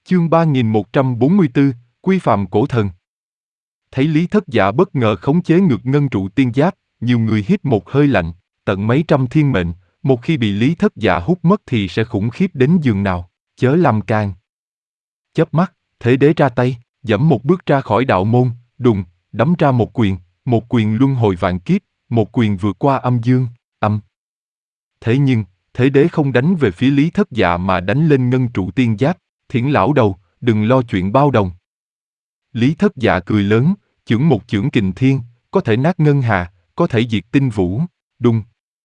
Chương 3144, Quy Phàm Cổ Thần. Thấy Lý Thất Dạ bất ngờ khống chế ngược ngân trụ tiên giáp, nhiều người hít một hơi lạnh, tận mấy trăm thiên mệnh, một khi bị Lý Thất Dạ hút mất thì sẽ khủng khiếp đến giường nào, chớ làm càng. Chớp mắt, Thế Đế ra tay, dẫm một bước ra khỏi đạo môn, đùng, đấm ra một quyền luân hồi vạn kiếp, một quyền vượt qua âm dương, âm. Thế nhưng, Thế Đế không đánh về phía Lý Thất Dạ mà đánh lên ngân trụ tiên giáp, Thiển lão đầu, đừng lo chuyện bao đồng. Lý Thất Dạ cười lớn, chưởng một chưởng kình thiên, có thể nát ngân hà, có thể diệt tinh vũ, đùng.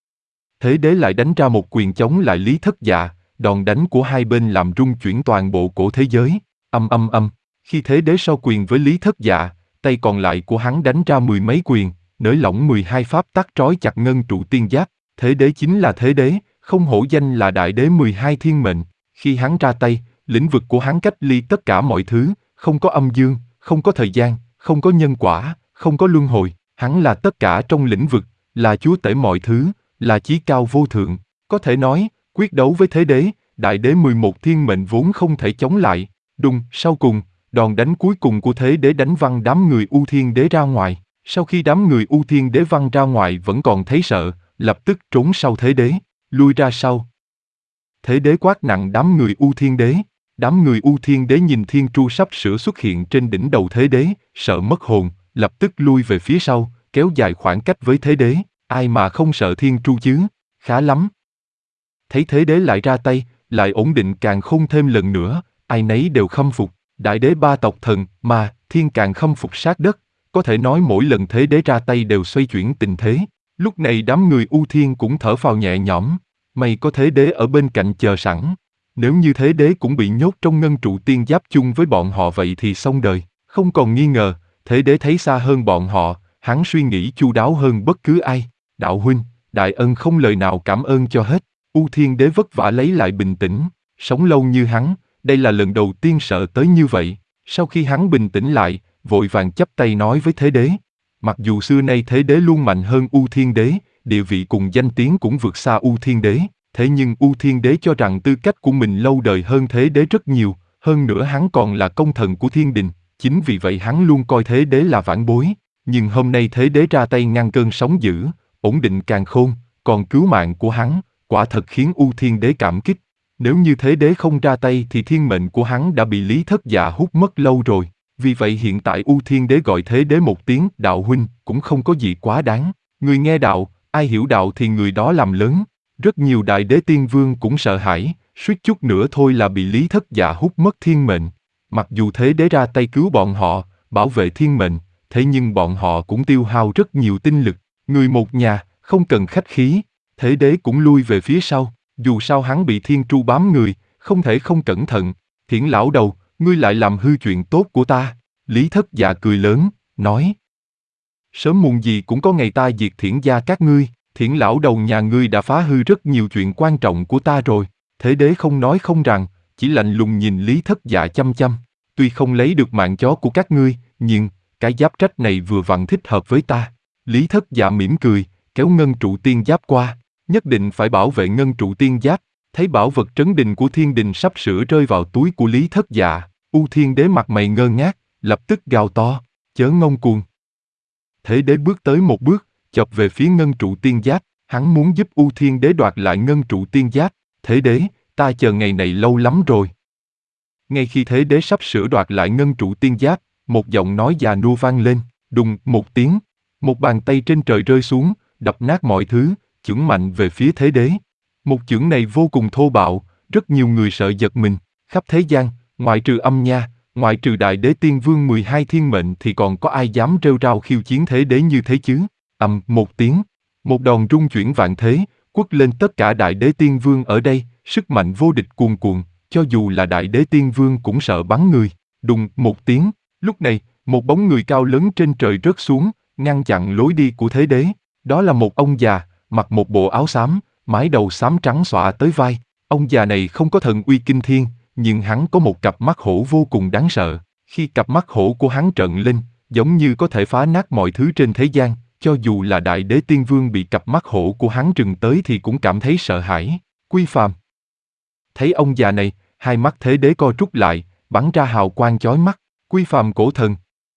Thế Đế lại đánh ra một quyền chống lại Lý Thất Dạ, đòn đánh của hai bên làm rung chuyển toàn bộ cổ thế giới, âm âm âm. Khi Thế Đế so quyền với Lý Thất Dạ, tay còn lại của hắn đánh ra mười mấy quyền, nới lỏng 12 pháp tắc trói chặt ngân trụ tiên giáp. Thế Đế chính là Thế Đế, không hổ danh là Đại Đế 12 thiên mệnh. Khi hắn ra tay, lĩnh vực của hắn cách ly tất cả mọi thứ, không có âm dương, không có thời gian, không có nhân quả, không có luân hồi. Hắn là tất cả trong lĩnh vực, là chúa tể mọi thứ, là chí cao vô thượng. Có thể nói, quyết đấu với Thế Đế, Đại Đế 11 thiên mệnh vốn không thể chống lại. Đùng, sau cùng, đòn đánh cuối cùng của Thế Đế đánh văng đám người U Thiên Đế ra ngoài. Sau khi đám người U Thiên Đế văng ra ngoài vẫn còn thấy sợ, lập tức trốn sau Thế Đế, lui ra sau. Thế Đế quát nặng đám người U Thiên Đế. Đám người U Thiên Đế nhìn thiên tru sắp sửa xuất hiện trên đỉnh đầu Thế Đế, sợ mất hồn, lập tức lui về phía sau, kéo dài khoảng cách với Thế Đế. Ai mà không sợ thiên tru chứ? Khá lắm. Thấy Thế Đế lại ra tay, lại ổn định càn khôn thêm lần nữa, ai nấy đều khâm phục. Đại Đế ba tộc thần, mà, thiên càng khâm phục sát đất. Có thể nói mỗi lần Thế Đế ra tay đều xoay chuyển tình thế. Lúc này đám người U Thiên cũng thở phào nhẹ nhõm. May có Thế Đế ở bên cạnh chờ sẵn. Nếu như Thế Đế cũng bị nhốt trong ngân trụ tiên giáp chung với bọn họ vậy thì xong đời. Không còn nghi ngờ, Thế Đế thấy xa hơn bọn họ, hắn suy nghĩ chu đáo hơn bất cứ ai. Đạo huynh, đại ân không lời nào cảm ơn cho hết. U Thiên Đế vất vả lấy lại bình tĩnh, sống lâu như hắn, đây là lần đầu tiên sợ tới như vậy. Sau khi hắn bình tĩnh lại, vội vàng chắp tay nói với Thế Đế. Mặc dù xưa nay Thế Đế luôn mạnh hơn U Thiên Đế, địa vị cùng danh tiếng cũng vượt xa U Thiên Đế, thế nhưng U Thiên Đế cho rằng tư cách của mình lâu đời hơn Thế Đế rất nhiều, hơn nữa hắn còn là công thần của thiên đình, chính vì vậy hắn luôn coi Thế Đế là vãn bối. Nhưng hôm nay Thế Đế ra tay ngăn cơn sóng dữ, ổn định càn khôn, còn cứu mạng của hắn, quả thật khiến U Thiên Đế cảm kích. Nếu như Thế Đế không ra tay thì thiên mệnh của hắn đã bị Lý Thất Dạ hút mất lâu rồi. Vì vậy hiện tại U Thiên Đế gọi Thế Đế một tiếng đạo huynh cũng không có gì quá đáng. Người nghe đạo, ai hiểu đạo thì người đó làm lớn. Rất nhiều Đại Đế tiên vương cũng sợ hãi, suýt chút nữa thôi là bị Lý Thất Dạ hút mất thiên mệnh. Mặc dù Thế Đế ra tay cứu bọn họ, bảo vệ thiên mệnh, thế nhưng bọn họ cũng tiêu hao rất nhiều tinh lực. Người một nhà, không cần khách khí. Thế Đế cũng lui về phía sau, dù sao hắn bị thiên tru bám người, không thể không cẩn thận. Thiển lão đầu, ngươi lại làm hư chuyện tốt của ta. Lý Thất Dạ cười lớn, nói. Sớm muộn gì cũng có ngày ta diệt Thiển gia các ngươi. Thiển lão đầu nhà ngươi đã phá hư rất nhiều chuyện quan trọng của ta rồi. Thế Đế không nói không rằng, chỉ lạnh lùng nhìn Lý Thất Dạ chăm chăm. Tuy không lấy được mạng chó của các ngươi, nhưng cái giáp trách này vừa vặn thích hợp với ta. Lý Thất Dạ mỉm cười, kéo ngân trụ tiên giáp qua. Nhất định phải bảo vệ ngân trụ tiên giáp. Thấy bảo vật trấn đình của thiên đình sắp sửa rơi vào túi của Lý Thất Dạ, U Thiên Đế mặt mày ngơ ngác, lập tức gào to, chớ ngông cuồng. Thế Đế bước tới một bước, chộp về phía ngân trụ tiên giáp, hắn muốn giúp U Thiên Đế đoạt lại ngân trụ tiên giáp. Thế Đế, ta chờ ngày này lâu lắm rồi. Ngay khi Thế Đế sắp sửa đoạt lại ngân trụ tiên giáp, một giọng nói già nua vang lên, đùng một tiếng, một bàn tay trên trời rơi xuống, đập nát mọi thứ, chưởng mạnh về phía Thế Đế. Một chưởng này vô cùng thô bạo, rất nhiều người sợ giật mình, khắp thế gian, ngoại trừ Âm Nha, ngoại trừ Đại Đế Tiên Vương 12 thiên mệnh thì còn có ai dám rêu rao khiêu chiến Thế Đế như thế chứ? Một tiếng, một đòn rung chuyển vạn thế, quất lên tất cả Đại Đế Tiên Vương ở đây, sức mạnh vô địch cuồn cuộn, cho dù là Đại Đế Tiên Vương cũng sợ bắn người. Đùng một tiếng, lúc này, một bóng người cao lớn trên trời rớt xuống, ngăn chặn lối đi của Thế Đế. Đó là một ông già, mặc một bộ áo xám, mái đầu xám trắng xõa tới vai. Ông già này không có thần uy kinh thiên, nhưng hắn có một cặp mắt hổ vô cùng đáng sợ. Khi cặp mắt hổ của hắn trợn lên, giống như có thể phá nát mọi thứ trên thế gian, cho dù là Đại Đế Tiên Vương bị cặp mắt hổ của hắn trừng tới thì cũng cảm thấy sợ hãi. Quy Phàm. Thấy ông già này, hai mắt Thế Đế co rút lại, bắn ra hào quang chói mắt. Quy Phàm Cổ Thần.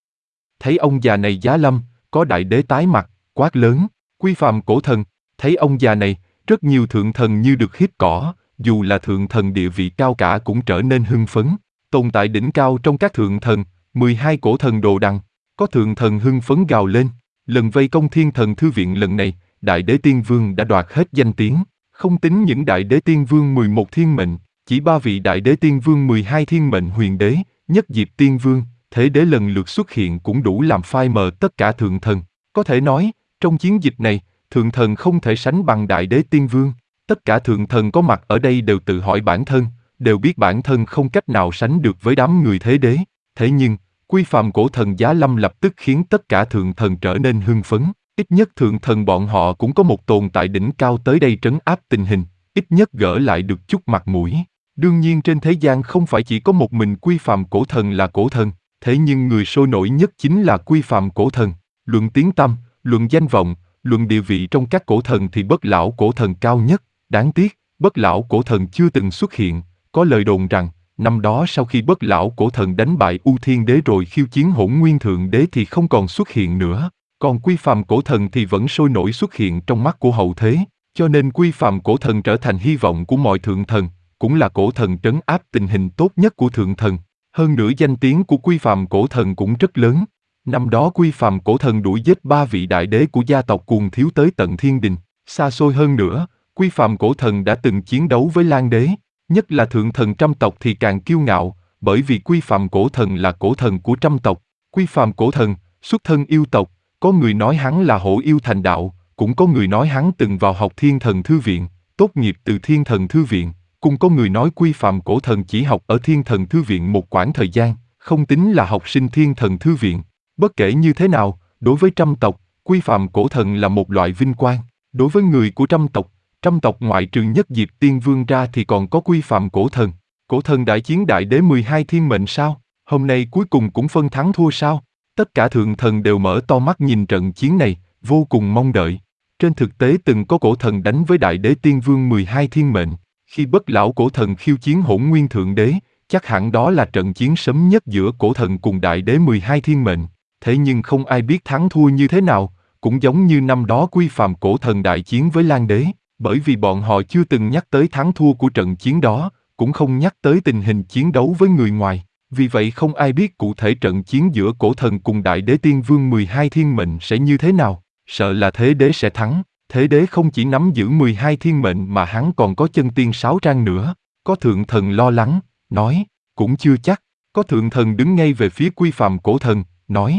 Thấy ông già này giá lâm, có đại đế tái mặt, quát lớn. Quy Phàm Cổ Thần. Thấy ông già này, rất nhiều thượng thần như được hít cỏ, dù là thượng thần địa vị cao cả cũng trở nên hưng phấn. Tồn tại đỉnh cao trong các thượng thần, 12 cổ thần đồ đằng. Có thượng thần hưng phấn gào lên. Lần vây công Thiên Thần Thư Viện lần này, Đại Đế Tiên Vương đã đoạt hết danh tiếng. Không tính những Đại Đế Tiên Vương 11 thiên mệnh, chỉ 3 vị Đại Đế Tiên Vương 12 thiên mệnh huyền đế, Nhất Diệp Tiên Vương, Thế Đế lần lượt xuất hiện cũng đủ làm phai mờ tất cả thượng thần. Có thể nói, trong chiến dịch này, thượng thần không thể sánh bằng Đại Đế Tiên Vương. Tất cả thượng thần có mặt ở đây đều tự hỏi bản thân, đều biết bản thân không cách nào sánh được với đám người Thế Đế. Thế nhưng, Quy Phàm Cổ Thần giá lâm lập tức khiến tất cả thượng thần trở nên hưng phấn. Ít nhất thượng thần bọn họ cũng có một tồn tại đỉnh cao tới đây trấn áp tình hình, ít nhất gỡ lại được chút mặt mũi. Đương nhiên trên thế gian không phải chỉ có một mình Quy Phàm Cổ Thần là cổ thần, thế nhưng người sôi nổi nhất chính là Quy Phàm Cổ Thần. Luận tiếng tăm, luận danh vọng, luận địa vị trong các cổ thần thì Bất Lão Cổ Thần cao nhất. Đáng tiếc, Bất Lão Cổ Thần chưa từng xuất hiện. Có lời đồn rằng, năm đó sau khi Bất Lão Cổ Thần đánh bại U Thiên Đế rồi khiêu chiến Hỗn Nguyên Thượng Đế thì không còn xuất hiện nữa. Còn Quy Phàm Cổ Thần thì vẫn sôi nổi xuất hiện trong mắt của hậu thế, cho nên Quy Phàm Cổ Thần trở thành hy vọng của mọi thượng thần, cũng là cổ thần trấn áp tình hình tốt nhất của thượng thần. Hơn nữa danh tiếng của Quy Phàm Cổ Thần cũng rất lớn. Năm đó Quy Phàm Cổ Thần đuổi giết 3 vị đại đế của gia tộc Cuồng Thiếu tới tận thiên đình. Xa xôi hơn nữa, Quy Phàm Cổ Thần đã từng chiến đấu với Lan Đế, nhất là thượng thần trăm tộc thì càng kiêu ngạo, bởi vì Quy Phàm Cổ Thần là cổ thần của trăm tộc. Quy Phàm Cổ Thần, xuất thân yêu tộc, có người nói hắn là hổ yêu thành đạo, cũng có người nói hắn từng vào học Thiên Thần Thư Viện, tốt nghiệp từ Thiên Thần Thư Viện, cũng có người nói Quy Phàm Cổ Thần chỉ học ở Thiên Thần Thư Viện một quãng thời gian, không tính là học sinh Thiên Thần Thư Viện. Bất kể như thế nào, đối với trăm tộc, Quy Phàm Cổ Thần là một loại vinh quang. Đối với người của trăm tộc ngoại trừ Nhất Diệp Tiên Vương ra thì còn có Quy Phàm Cổ Thần. Cổ thần đại chiến đại đế 12 thiên mệnh sao? Hôm nay cuối cùng cũng phân thắng thua sao? Tất cả thượng thần đều mở to mắt nhìn trận chiến này, vô cùng mong đợi. Trên thực tế từng có cổ thần đánh với Đại Đế Tiên Vương 12 thiên mệnh. Khi Bất Lão Cổ Thần khiêu chiến Hỗn Nguyên Thượng Đế, chắc hẳn đó là trận chiến sớm nhất giữa cổ thần cùng Đại Đế 12 thiên mệnh. Thế nhưng không ai biết thắng thua như thế nào, cũng giống như năm đó Quy Phàm Cổ Thần đại chiến với Lan Đế, bởi vì bọn họ chưa từng nhắc tới thắng thua của trận chiến đó, cũng không nhắc tới tình hình chiến đấu với người ngoài. Vì vậy không ai biết cụ thể trận chiến giữa cổ thần cùng Đại Đế Tiên Vương 12 thiên mệnh sẽ như thế nào, sợ là Thế Đế sẽ thắng. Thế Đế không chỉ nắm giữ 12 thiên mệnh mà hắn còn có chân tiên 6 trang nữa. Có thượng thần lo lắng, nói, cũng chưa chắc. Có thượng thần đứng ngay về phía Quy Phàm Cổ Thần, nói,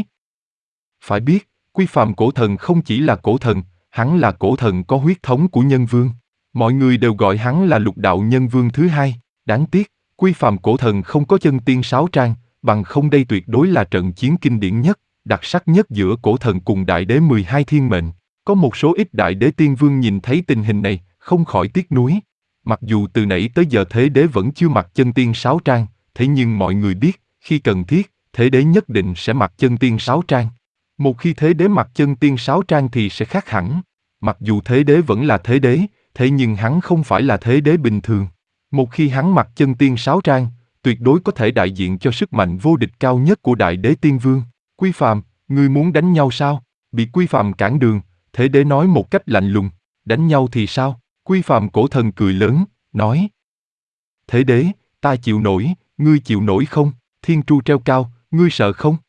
phải biết, Quy Phàm Cổ Thần không chỉ là cổ thần, hắn là cổ thần có huyết thống của nhân vương. Mọi người đều gọi hắn là lục đạo nhân vương thứ hai. Đáng tiếc, Quy Phàm Cổ Thần không có chân tiên 6 trang, bằng không đây tuyệt đối là trận chiến kinh điển nhất, đặc sắc nhất giữa cổ thần cùng Đại Đế 12 thiên mệnh. Có một số ít Đại Đế Tiên Vương nhìn thấy tình hình này, không khỏi tiếc nuối. Mặc dù từ nãy tới giờ Thế Đế vẫn chưa mặc chân tiên 6 trang, thế nhưng mọi người biết, khi cần thiết, Thế Đế nhất định sẽ mặc chân tiên 6 trang. Một khi Thế Đế mặc chân tiên 6 trang thì sẽ khác hẳn. Mặc dù Thế Đế vẫn là Thế Đế, thế nhưng hắn không phải là Thế Đế bình thường. Một khi hắn mặc chân tiên 6 trang, tuyệt đối có thể đại diện cho sức mạnh vô địch cao nhất của Đại Đế Tiên Vương. Quy Phàm, ngươi muốn đánh nhau sao? Bị Quy Phàm cản đường, Thế Đế nói một cách lạnh lùng, đánh nhau thì sao? Quy Phàm Cổ Thần cười lớn, nói, Thế Đế, ta chịu nổi, ngươi chịu nổi không? Thiên tru treo cao, ngươi sợ không?